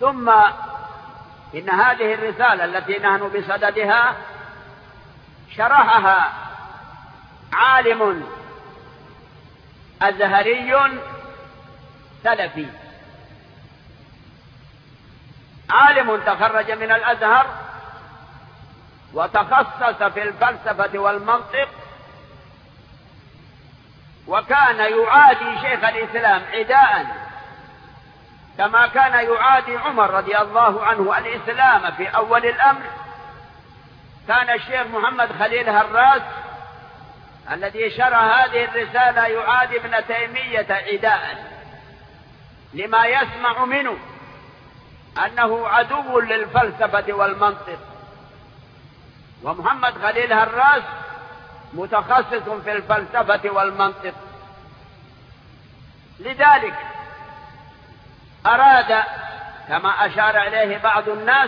ثم إن هذه الرسالة التي نحن بصددها شرحها عالم أزهري سلفي، عالم تخرج من الأزهر وتخصص في الفلسفة والمنطق، وكان يعادي شيخ الإسلام عداء كما كان يعادي عمر رضي الله عنه الإسلام في أول الأمر. كان الشيخ محمد خليل هراس الذي شرح هذه الرسالة يعادي ابن تيمية عداء لما يسمع منه أنه عدو للفلسفة والمنطق. ومحمد خليل هراس متخصص في الفلسفة والمنطق، لذلك أراد كما أشار إليه بعض الناس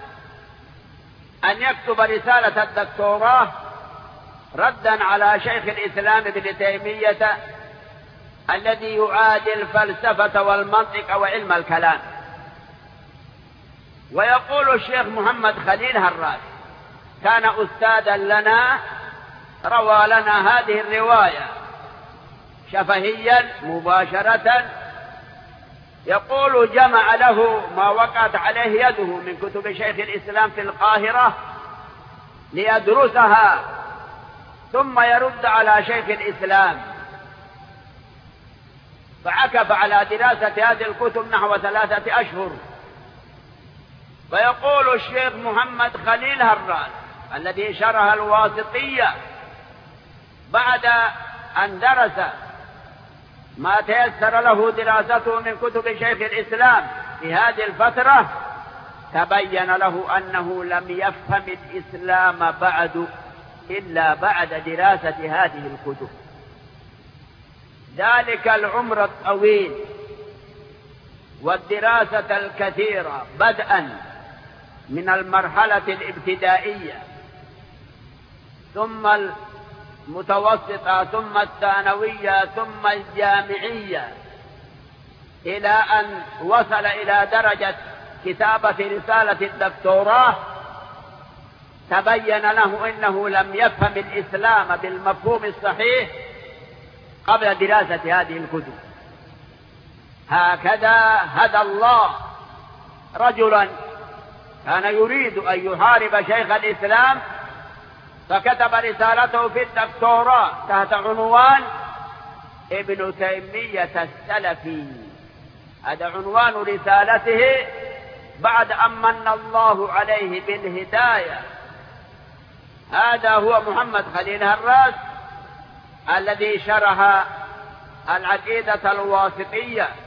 أن يكتب رسالة الدكتوراه ردا على شيخ الإسلام ابن تيمية الذي يعادي الفلسفة والمنطق وعلم الكلام. ويقول الشيخ محمد خليل هراس كان أستاذا لنا، روى لنا هذه الرواية شفهيا مباشرة. يقول جمع له ما وقعت عليه يده من كتب شيخ الإسلام في القاهرة ليدرسها ثم يرد على شيخ الإسلام، فعكف على دراسة هذه الكتب نحو 3 أشهر. ويقول الشيخ محمد خليل هراس الذي شرح الواسطية بعد أن درس ما تيسر له دراسته من كتب شيخ الإسلام في هذه الفترة، تبين له أنه لم يفهم الإسلام بعد إلا بعد دراسة هذه الكتب. ذلك العمر الطويل والدراسة الكثيرة بدءا من المرحلة الابتدائية ثم المتوسطة ثم الثانوية ثم الجامعية إلى أن وصل إلى درجة كتابة رسالة الدكتوراه، تبين له إنه لم يفهم الإسلام بالمفهوم الصحيح قبل دراسة هذه الكتب. هكذا هدى الله رجلا كان يريد أن يحارب شيخ الإسلام فكتب رسالته في الدكتوراه تحت عنوان ابن تيمية السلفي. هذا عنوان رسالته بعد أن من الله عليه بالهداية. هذا هو محمد خليل هراس الذي شرح العقيدة الواسطية